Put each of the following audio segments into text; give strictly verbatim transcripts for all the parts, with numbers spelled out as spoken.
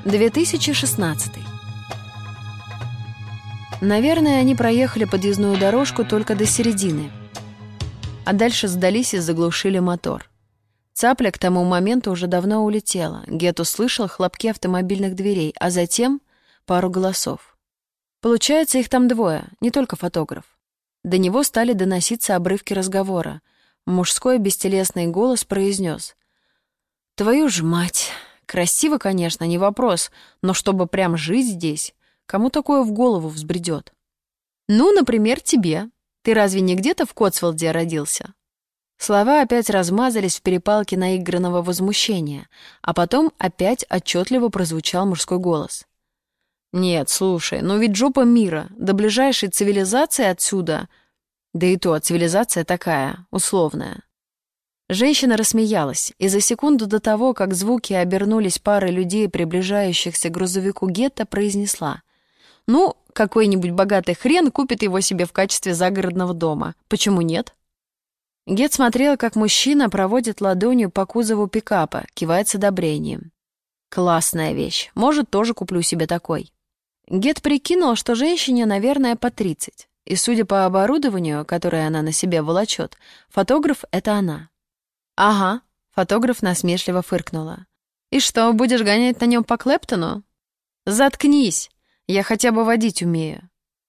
две тысячи шестнадцатый. Наверное, они проехали подъездную дорожку только до середины, а дальше сдались и заглушили мотор. Цапля к тому моменту уже давно улетела. Гет услышал хлопки автомобильных дверей, а затем пару голосов. Получается, их там двое, не только фотограф. До него стали доноситься обрывки разговора. Мужской бестелесный голос произнес: «Твою ж мать! Красиво, конечно, не вопрос, но чтобы прям жить здесь, кому такое в голову взбредет? Ну, например, тебе. Ты разве не где-то в Котсволде родился?» Слова опять размазались в перепалке наигранного возмущения, а потом опять отчетливо прозвучал мужской голос. «Нет, слушай, ну ведь жопа мира, до ближайшей цивилизации отсюда...» Да и то, цивилизация такая, условная. Женщина рассмеялась, и за секунду до того, как звуки обернулись парой людей, приближающихся к грузовику Гетта, произнесла: «Ну, какой-нибудь богатый хрен купит его себе в качестве загородного дома. Почему нет?» Гетт смотрел, как мужчина проводит ладонью по кузову пикапа, кивает с одобрением. «Классная вещь. Может, тоже куплю себе такой». Гетт прикинул, что женщине, наверное, по тридцать. И, судя по оборудованию, которое она на себе волочет, фотограф — это она. «Ага», — фотограф насмешливо фыркнула. «И что, будешь гонять на нем по Клэптону?» «Заткнись! Я хотя бы водить умею».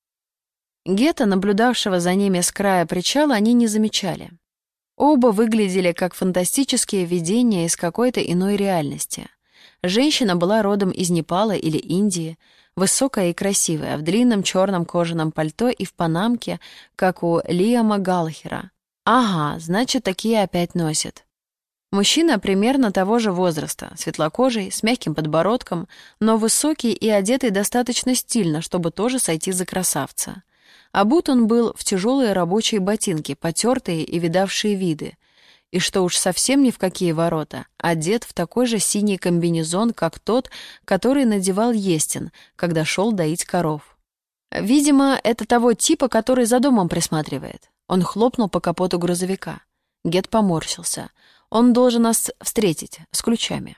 Гетта, наблюдавшего за ними с края причала, они не замечали. Оба выглядели как фантастические видения из какой-то иной реальности. Женщина была родом из Непала или Индии, высокая и красивая, в длинном черном кожаном пальто и в панамке, как у Лиама Галлахера. Ага, значит, такие опять носят. Мужчина примерно того же возраста, светлокожий, с мягким подбородком, но высокий и одетый достаточно стильно, чтобы тоже сойти за красавца. Обут он был в тяжелые рабочие ботинки, потертые и видавшие виды, и, что уж совсем ни в какие ворота, одет в такой же синий комбинезон, как тот, который надевал Естин, когда шел доить коров. Видимо, это того типа, который за домом присматривает. Он хлопнул по капоту грузовика. Гетт поморщился. Он должен нас встретить с ключами.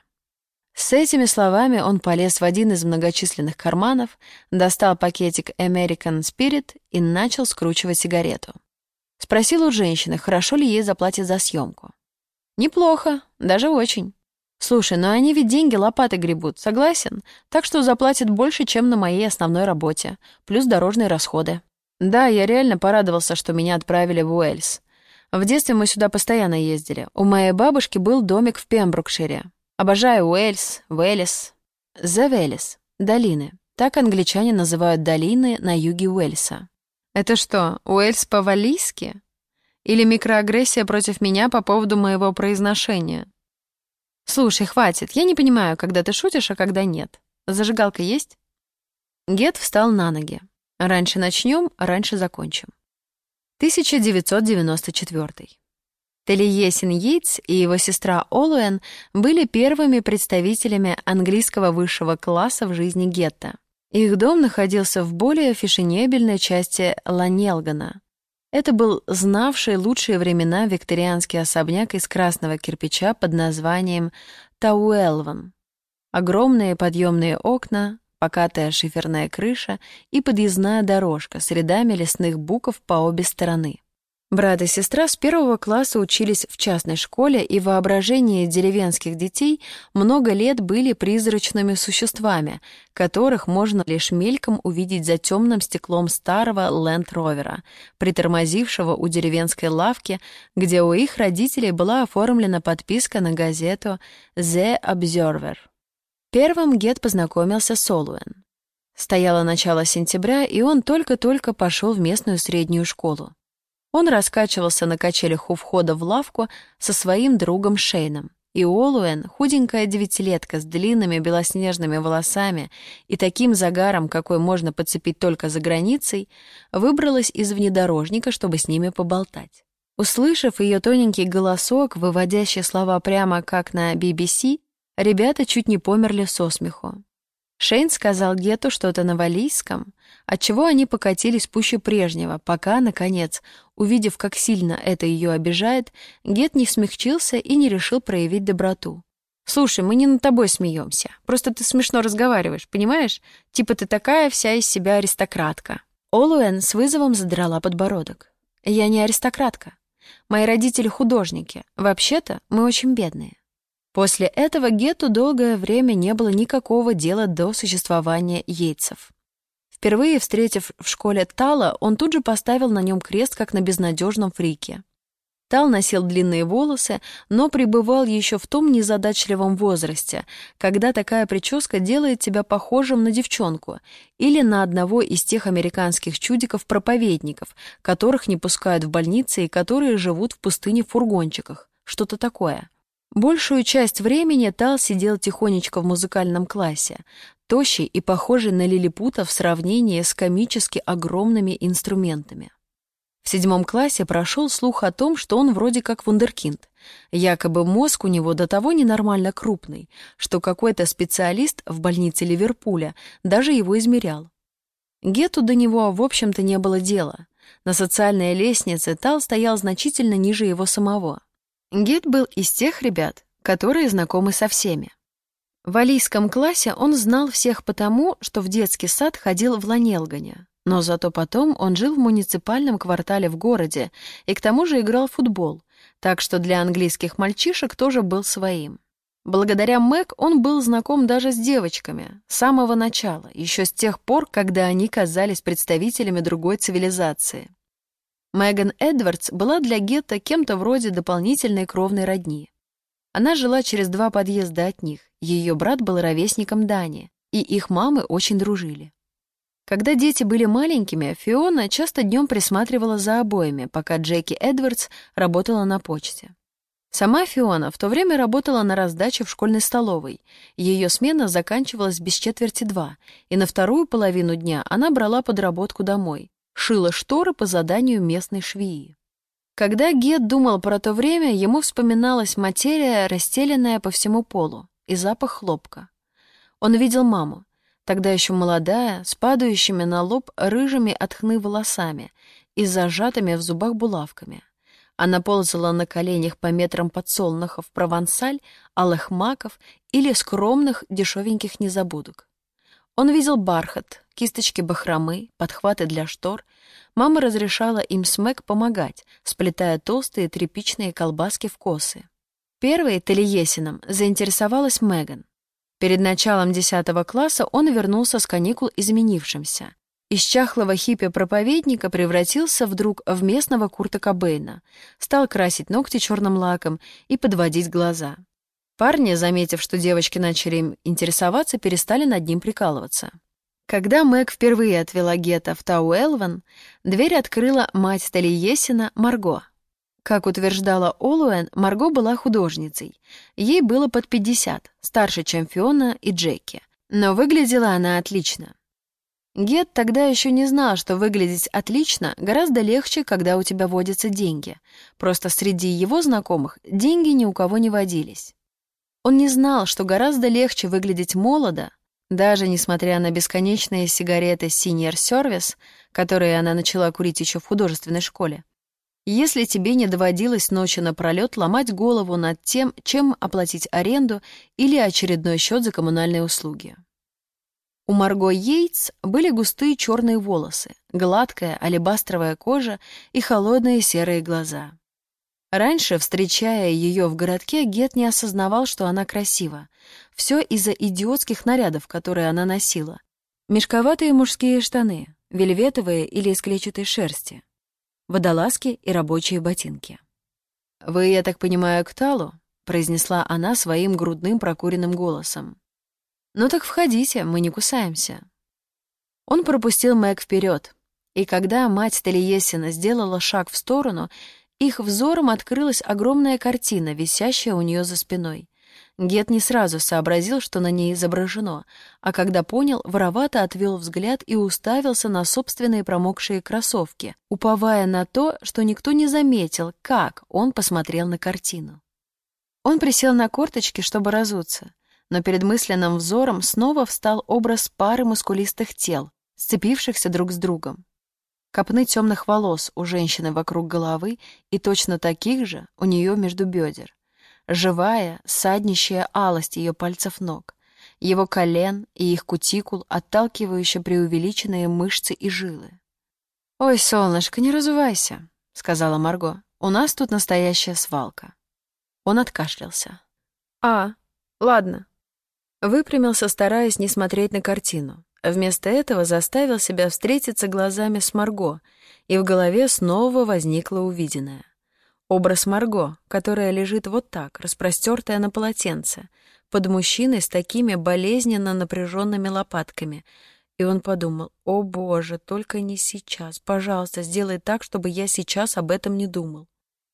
С этими словами он полез в один из многочисленных карманов, достал пакетик American Spirit и начал скручивать сигарету. Спросил у женщины, хорошо ли ей заплатят за съемку. «Неплохо, даже очень. Слушай, но они ведь деньги лопатой гребут, согласен? Так что заплатят больше, чем на моей основной работе, плюс дорожные расходы». «Да, я реально порадовался, что меня отправили в Уэльс. В детстве мы сюда постоянно ездили. У моей бабушки был домик в Пембрукшире. Обожаю Уэльс, Уэллис. The Valleys, долины. Так англичане называют долины на юге Уэльса». «Это что, Уэльс по-валлийски? Или микроагрессия против меня по поводу моего произношения?» «Слушай, хватит, я не понимаю, когда ты шутишь, а когда нет. Зажигалка есть?» Гетт встал на ноги. «Раньше начнем, раньше закончим». тысяча девятьсот девяносто четвёртый. Талиесин Йейтс и его сестра Олуэн были первыми представителями английского высшего класса в жизни Гетта. Их дом находился в более фешенебельной части Ланелгана. Это был знавший лучшие времена викторианский особняк из красного кирпича под названием Тауэлван. Огромные подъемные окна, покатая шиферная крыша и подъездная дорожка с рядами лесных буков по обе стороны. Брат и сестра с первого класса учились в частной школе, и в воображении деревенских детей много лет были призрачными существами, которых можно лишь мельком увидеть за темным стеклом старого ленд-ровера, притормозившего у деревенской лавки, где у их родителей была оформлена подписка на газету «The Observer». Первым Гетт познакомился с Олуэн. Стояло начало сентября, и он только-только пошел в местную среднюю школу. Он раскачивался на качелях у входа в лавку со своим другом Шейном, и Олуэн, худенькая девятилетка с длинными белоснежными волосами и таким загаром, какой можно подцепить только за границей, выбралась из внедорожника, чтобы с ними поболтать. Услышав ее тоненький голосок, выводящий слова прямо как на би би си, ребята чуть не померли со смеху. Шейн сказал Гетту что-то на валлийском, отчего они покатились пуще прежнего, пока, наконец, увидев, как сильно это ее обижает, Гетт не смягчился и не решил проявить доброту. Слушай, мы не над тобой смеемся. Просто ты смешно разговариваешь, понимаешь? Типа ты такая вся из себя аристократка». Олуэн с вызовом задрала подбородок. «Я не аристократка. Мои родители художники. Вообще-то мы очень бедные». После этого Гетту долгое время не было никакого дела до существования Йейтсов. Впервые встретив в школе Тала, он тут же поставил на нем крест, как на безнадежном фрике. Тал носил длинные волосы, но пребывал еще в том незадачливом возрасте, когда такая прическа делает тебя похожим на девчонку или на одного из тех американских чудиков-проповедников, которых не пускают в больницы и которые живут в пустыне в фургончиках. Что-то такое. Большую часть времени Тал сидел тихонечко в музыкальном классе, тощий и похожий на лилипута в сравнении с комически огромными инструментами. В седьмом классе прошел слух о том, что он вроде как вундеркинд. Якобы мозг у него до того ненормально крупный, что какой-то специалист в больнице Ливерпуля даже его измерял. Гетту до него, в общем-то, не было дела. На социальной лестнице Тал стоял значительно ниже его самого. Гетт был из тех ребят, которые знакомы со всеми. В алийском классе он знал всех потому, что в детский сад ходил в Ланелгане. Но зато потом он жил в муниципальном квартале в городе и к тому же играл в футбол, так что для английских мальчишек тоже был своим. Благодаря Мэг он был знаком даже с девочками, с самого начала, еще с тех пор, когда они казались представителями другой цивилизации. Меган Эдвардс была для Гетта кем-то вроде дополнительной кровной родни. Она жила через два подъезда от них, ее брат был ровесником Дани, и их мамы очень дружили. Когда дети были маленькими, Фиона часто днем присматривала за обоими, пока Джеки Эдвардс работала на почте. Сама Фиона в то время работала на раздаче в школьной столовой. Ее смена заканчивалась без четверти два, и на вторую половину дня она брала подработку домой, шила шторы по заданию местной швеи. Когда Гетт думал про то время, ему вспоминалась материя, расстеленная по всему полу, и запах хлопка. Он видел маму, тогда еще молодая, с падающими на лоб рыжими от хны волосами и зажатыми в зубах булавками. Она ползала на коленях по метрам подсолнухов провансаль, алых маков или скромных дешевеньких незабудок. Он видел бархат, кисточки бахромы, подхваты для штор. Мама разрешала им с Мэг помогать, сплетая толстые тряпичные колбаски в косы. Первой Талиесином заинтересовалась Меган. Перед началом десятого класса он вернулся с каникул изменившимся. Из чахлого хиппи-проповедника превратился вдруг в местного Курта Кобейна, стал красить ногти черным лаком и подводить глаза. Парни, заметив, что девочки начали им интересоваться, перестали над ним прикалываться. Когда Мэг впервые отвела Гетта в Тау-Элван, дверь открыла мать Талиесина Марго. Как утверждала Олуэн, Марго была художницей. Ей было под пятьдесят, старше, чем Фиона и Джеки. Но выглядела она отлично. Гетт тогда еще не знал, что выглядеть отлично гораздо легче, когда у тебя водятся деньги. Просто среди его знакомых деньги ни у кого не водились. Он не знал, что гораздо легче выглядеть молодо, даже несмотря на бесконечные сигареты Senior Service, которые она начала курить еще в художественной школе, если тебе не доводилось ночью напролет ломать голову над тем, чем оплатить аренду или очередной счет за коммунальные услуги. У Марго Йейтс были густые черные волосы, гладкая алебастровая кожа и холодные серые глаза. Раньше, встречая ее в городке, Гетт не осознавал, что она красива. Все из-за идиотских нарядов, которые она носила. Мешковатые мужские штаны, вельветовые или из клетчатой шерсти, водолазки и рабочие ботинки. «Вы, я так понимаю, к Талу?» — произнесла она своим грудным прокуренным голосом. «Ну так входите, мы не кусаемся». Он пропустил Мэг вперед, и когда мать Талиесина сделала шаг в сторону, их взором открылась огромная картина, висящая у нее за спиной. Гетт не сразу сообразил, что на ней изображено, а когда понял, воровато отвел взгляд и уставился на собственные промокшие кроссовки, уповая на то, что никто не заметил, как он посмотрел на картину. Он присел на корточки, чтобы разуться, но перед мысленным взором снова встал образ пары мускулистых тел, сцепившихся друг с другом. Копны темных волос у женщины вокруг головы и точно таких же у нее между бедер. живая, саднищая алость ее пальцев ног, его колен и их кутикул, отталкивающие преувеличенные мышцы и жилы. «Ой, солнышко, не разувайся», — сказала Марго. «У нас тут настоящая свалка». Он откашлялся. «А, ладно». Выпрямился, стараясь не смотреть на картину. Вместо этого заставил себя встретиться глазами с Марго, и в голове снова возникло увиденное. Образ Марго, которая лежит вот так, распростертая на полотенце, под мужчиной с такими болезненно напряженными лопатками. И он подумал: «О, Боже, только не сейчас. Пожалуйста, сделай так, чтобы я сейчас об этом не думал».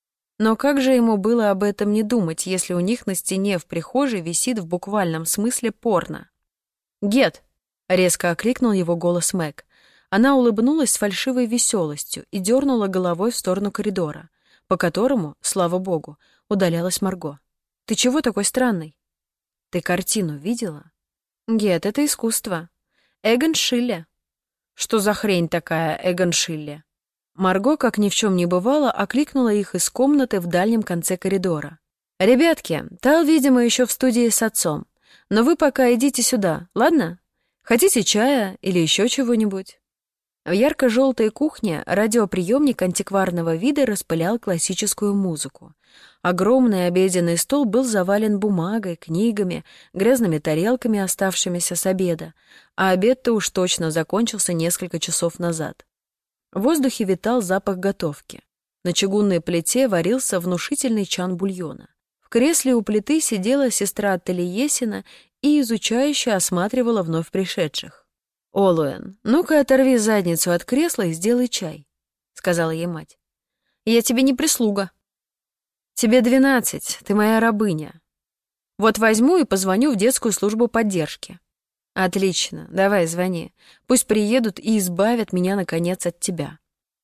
Но как же ему было об этом не думать, если у них на стене в прихожей висит в буквальном смысле порно? «Гет!» — резко окликнул его голос Мэг. Она улыбнулась с фальшивой веселостью и дернула головой в сторону коридора, по которому, слава богу, удалялась Марго. «Ты чего такой странный?» «Ты картину видела?» «Гет, это искусство. Эгон Шилле». «Что за хрень такая, Эгон Шилле?» Марго, как ни в чем не бывало, окликнула их из комнаты в дальнем конце коридора. «Ребятки, Тал, видимо, еще в студии с отцом. Но вы пока идите сюда, ладно? Хотите чая или еще чего-нибудь?» В ярко-желтой кухне радиоприемник антикварного вида распылял классическую музыку. Огромный обеденный стол был завален бумагой, книгами, грязными тарелками, оставшимися с обеда, а обед-то уж точно закончился несколько часов назад. В воздухе витал запах готовки. На чугунной плите варился внушительный чан бульона. В кресле у плиты сидела сестра Талиесина и изучающе осматривала вновь пришедших. «Олуэн, ну-ка оторви задницу от кресла и сделай чай», — сказала ей мать. «Я тебе не прислуга». «Тебе двенадцать, ты моя рабыня. Вот возьму и позвоню в детскую службу поддержки». «Отлично, давай звони. Пусть приедут и избавят меня, наконец, от тебя».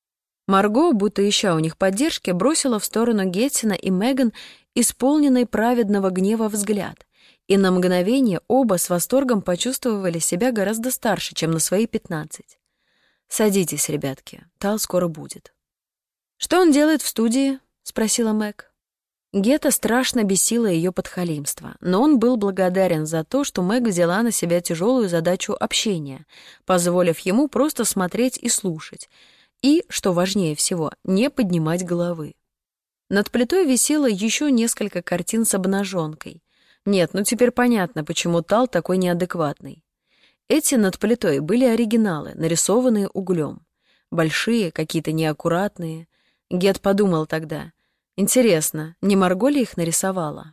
Марго, будто ища у них поддержки, бросила в сторону Геттина и Меган исполненный праведного гнева взгляд, и на мгновение оба с восторгом почувствовали себя гораздо старше, чем на свои пятнадцать. «Садитесь, ребятки, Тал скоро будет». «Что он делает в студии?» — спросила Мэг. Гетта страшно бесила ее подхалимство, но он был благодарен за то, что Мэг взяла на себя тяжелую задачу общения, позволив ему просто смотреть и слушать, и, что важнее всего, не поднимать головы. Над плитой висело еще несколько картин с обнаженкой. Нет, ну теперь понятно, почему Тал такой неадекватный. Эти над плитой были оригиналы, нарисованные углем. Большие, какие-то неаккуратные. Гет подумал тогда: интересно, не Марго ли их нарисовала?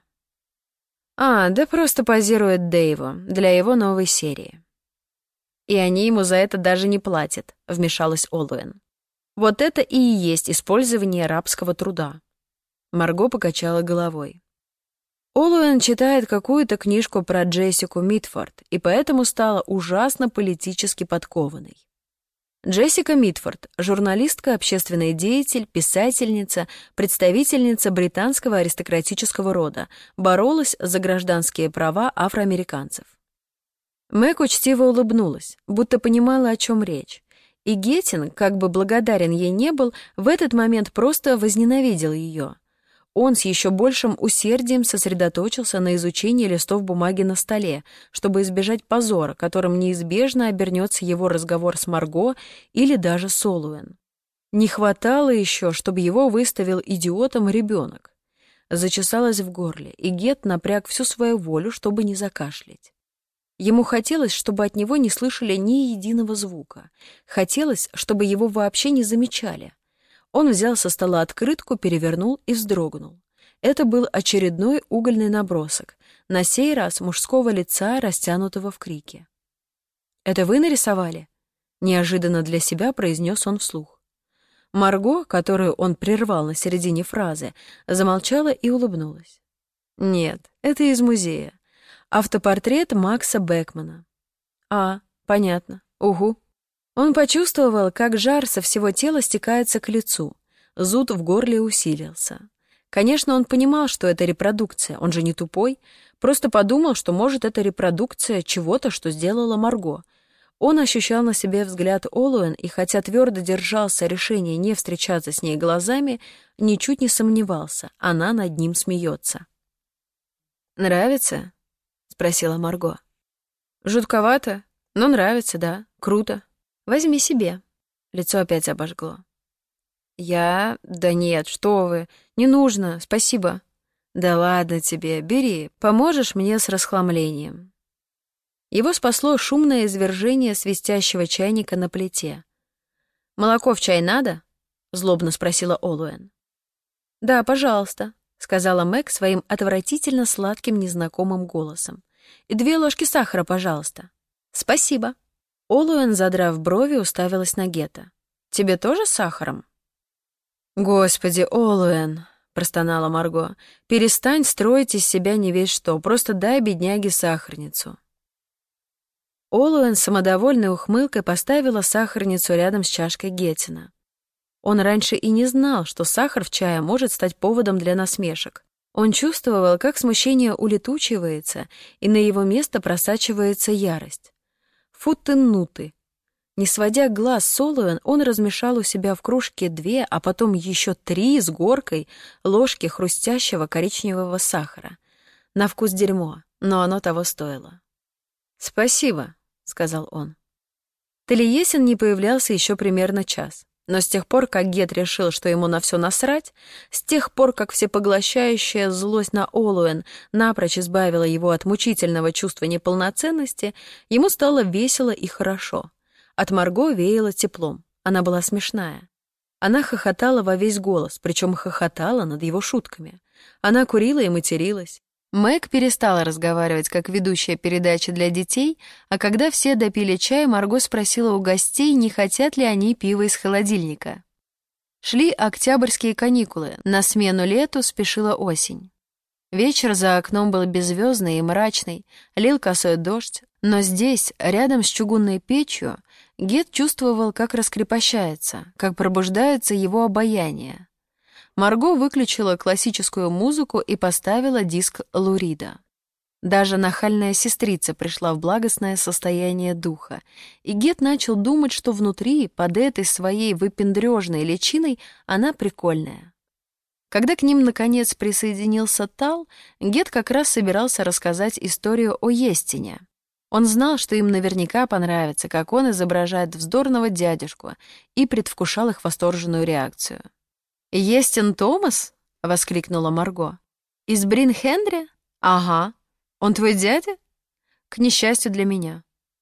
А, да просто позирует Дэйву для его новой серии. И они ему за это даже не платят, вмешалась Олуэн. Вот это и есть использование рабского труда. Марго покачала головой. Олуэн читает какую-то книжку про Джессику Митфорд и поэтому стала ужасно политически подкованной. Джессика Митфорд — журналистка, общественный деятель, писательница, представительница британского аристократического рода, боролась за гражданские права афроамериканцев. Мэг учтиво улыбнулась, будто понимала, о чем речь, и Геттин, как бы благодарен ей не был, в этот момент просто возненавидел ее. Он с еще большим усердием сосредоточился на изучении листов бумаги на столе, чтобы избежать позора, которым неизбежно обернется его разговор с Марго или даже с Олуэн. Не хватало еще, чтобы его выставил идиотом ребенок. Зачесалось в горле, и Гетт напряг всю свою волю, чтобы не закашлять. Ему хотелось, чтобы от него не слышали ни единого звука. Хотелось, чтобы его вообще не замечали. Он взял со стола открытку, перевернул и вздрогнул. Это был очередной угольный набросок, на сей раз мужского лица, растянутого в крике. «Это вы нарисовали?» — неожиданно для себя произнес он вслух. Марго, которую он прервал на середине фразы, замолчала и улыбнулась. «Нет, это из музея. Автопортрет Макса Бекмана». «А, понятно. Угу». Он почувствовал, как жар со всего тела стекается к лицу. Зуд в горле усилился. Конечно, он понимал, что это репродукция, он же не тупой. Просто подумал, что, может, это репродукция чего-то, что сделала Марго. Он ощущал на себе взгляд Олуэн, и хотя твердо держался решения не встречаться с ней глазами, ничуть не сомневался, она над ним смеется. «Нравится?» — спросила Марго. «Жутковато, но нравится, да, круто. Возьми себе». Лицо опять обожгло. «Я... Да нет, что вы, не нужно, спасибо». «Да ладно тебе, бери, поможешь мне с расхламлением». Его спасло шумное извержение свистящего чайника на плите. «Молоко в чай надо?» — злобно спросила Олуэн. «Да, пожалуйста», — сказала Мэг своим отвратительно сладким незнакомым голосом. «И две ложки сахара, пожалуйста». «Спасибо». Олуэн, задрав брови, уставилась на Гетта. «Тебе тоже с сахаром?» «Господи, Олуэн», — простонала Марго, — «перестань строить из себя не весь что, просто дай бедняге сахарницу». Олуэн с самодовольной ухмылкой поставила сахарницу рядом с чашкой Геттина. Он раньше и не знал, что сахар в чае может стать поводом для насмешек. Он чувствовал, как смущение улетучивается, и на его место просачивается ярость. «Фу ты, ну ты!» Не сводя глаз с Олуэн, он размешал у себя в кружке две, а потом еще три с горкой ложки хрустящего коричневого сахара. На вкус дерьмо, но оно того стоило. «Спасибо», — сказал он. Талиесин не появлялся еще примерно час. Но с тех пор, как Гетт решил, что ему на все насрать, с тех пор, как всепоглощающая злость на Олуэн напрочь избавила его от мучительного чувства неполноценности, ему стало весело и хорошо. От Марго веяло теплом. Она была смешная. Она хохотала во весь голос, причем хохотала над его шутками. Она курила и материлась. Мэг перестала разговаривать как ведущая передачи для детей, а когда все допили чай, Марго спросила у гостей, не хотят ли они пива из холодильника. Шли октябрьские каникулы, на смену лету спешила осень. Вечер за окном был беззвездный и мрачный, лил косой дождь, но здесь, рядом с чугунной печью, Гетт чувствовал, как раскрепощается, как пробуждается его обаяние. Марго выключила классическую музыку и поставила диск Лурида. Даже нахальная сестрица пришла в благостное состояние духа, и Гетт начал думать, что внутри, под этой своей выпендрежной личиной, она прикольная. Когда к ним, наконец, присоединился Тал, Гетт как раз собирался рассказать историю о Естине. Он знал, что им наверняка понравится, как он изображает вздорного дядюшку, и предвкушал их восторженную реакцию. «Естин Томас?» — воскликнула Марго. «Из Брин-Хенри? Ага. Он твой дядя?» «К несчастью для меня».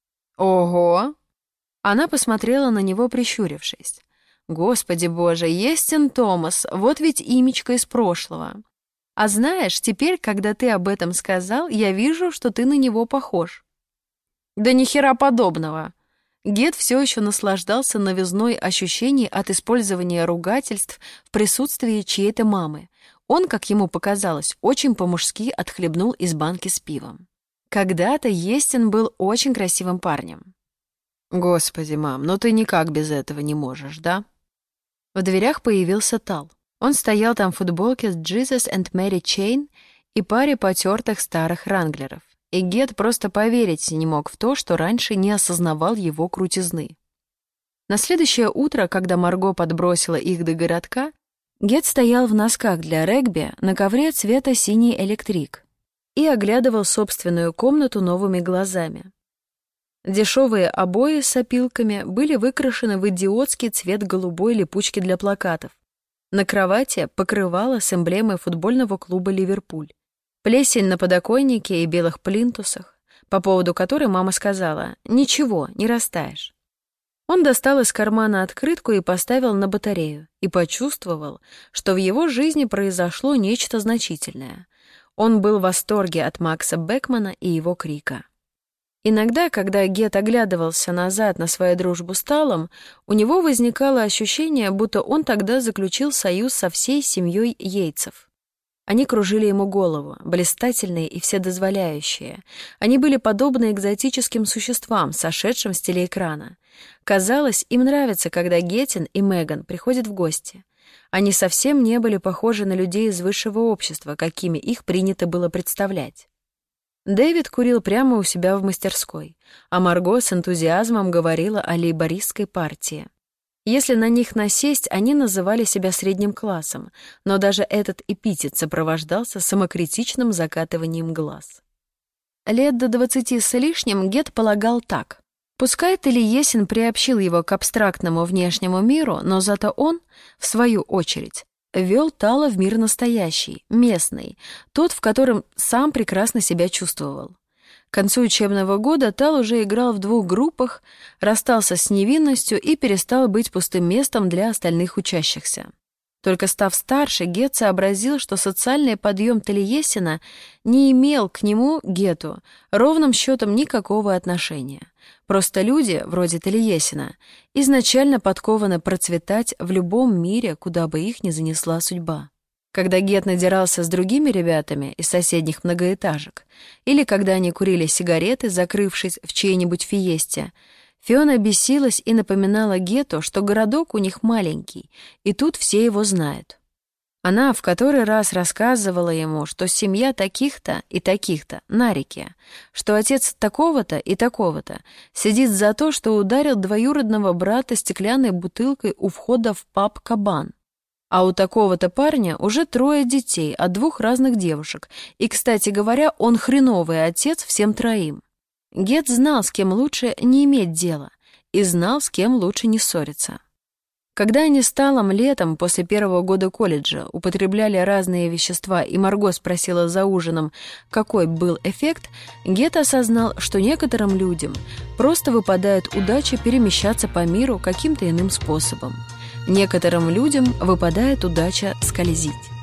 «Ого!» Она посмотрела на него, прищурившись. «Господи боже, Естин Томас, вот ведь имечко из прошлого. А знаешь, теперь, когда ты об этом сказал, я вижу, что ты на него похож». «Да ни хера подобного!» Гетт все еще наслаждался новизной ощущений от использования ругательств в присутствии чьей-то мамы. Он, как ему показалось, очень по-мужски отхлебнул из банки с пивом. Когда-то Естин был очень красивым парнем. «Господи, мам, ну ты никак без этого не можешь, да?» В дверях появился Тал. Он стоял там в футболке с Jesus and Mary Chain и паре потертых старых ранглеров. И Гетт просто поверить не мог в то, что раньше не осознавал его крутизны. На следующее утро, когда Марго подбросила их до городка, Гетт стоял в носках для регби на ковре цвета синий электрик и оглядывал собственную комнату новыми глазами. Дешевые обои с опилками были выкрашены в идиотский цвет голубой липучки для плакатов. На кровати покрывало с эмблемой футбольного клуба «Ливерпуль». Плесень на подоконнике и белых плинтусах, по поводу которой мама сказала: «Ничего, не растаешь». Он достал из кармана открытку и поставил на батарею, и почувствовал, что в его жизни произошло нечто значительное. Он был в восторге от Макса Бекмана и его крика. Иногда, когда Гетт оглядывался назад на свою дружбу с Талом, у него возникало ощущение, будто он тогда заключил союз со всей семьей Йейтсов. Они кружили ему голову, блистательные и вседозволяющие. Они были подобны экзотическим существам, сошедшим с телеэкрана. Казалось, им нравится, когда Геттин и Меган приходят в гости. Они совсем не были похожи на людей из высшего общества, какими их принято было представлять. Дэвид курил прямо у себя в мастерской, а Марго с энтузиазмом говорила о лейбористской партии. Если на них насесть, они называли себя средним классом, но даже этот эпитет сопровождался самокритичным закатыванием глаз. Лет до двадцати с лишним Гет полагал так. Пускай Талиесин приобщил его к абстрактному внешнему миру, но зато он, в свою очередь, вел Тала в мир настоящий, местный, тот, в котором сам прекрасно себя чувствовал. К концу учебного года Тал уже играл в двух группах, расстался с невинностью и перестал быть пустым местом для остальных учащихся. Только став старше, Гет сообразил, что социальный подъем Талиесина не имел к нему, Гету, ровным счетом никакого отношения. Просто люди, вроде Талиесина, изначально подкованы процветать в любом мире, куда бы их ни занесла судьба. Когда Гет надирался с другими ребятами из соседних многоэтажек, или когда они курили сигареты, закрывшись в чьей-нибудь фиесте, Фиона бесилась и напоминала Гету, что городок у них маленький, и тут все его знают. Она в который раз рассказывала ему, что семья таких-то и таких-то на реке, что отец такого-то и такого-то сидит за то, что ударил двоюродного брата стеклянной бутылкой у входа в паб «Кабан». А у такого-то парня уже трое детей от двух разных девушек, и, кстати говоря, он хреновый отец всем троим. Гет знал, с кем лучше не иметь дела, и знал, с кем лучше не ссориться. Когда они с Талом летом после первого года колледжа употребляли разные вещества, и Марго спросила за ужином, какой был эффект, Гет осознал, что некоторым людям просто выпадает удача перемещаться по миру каким-то иным способом. Некоторым людям выпадает удача скользить.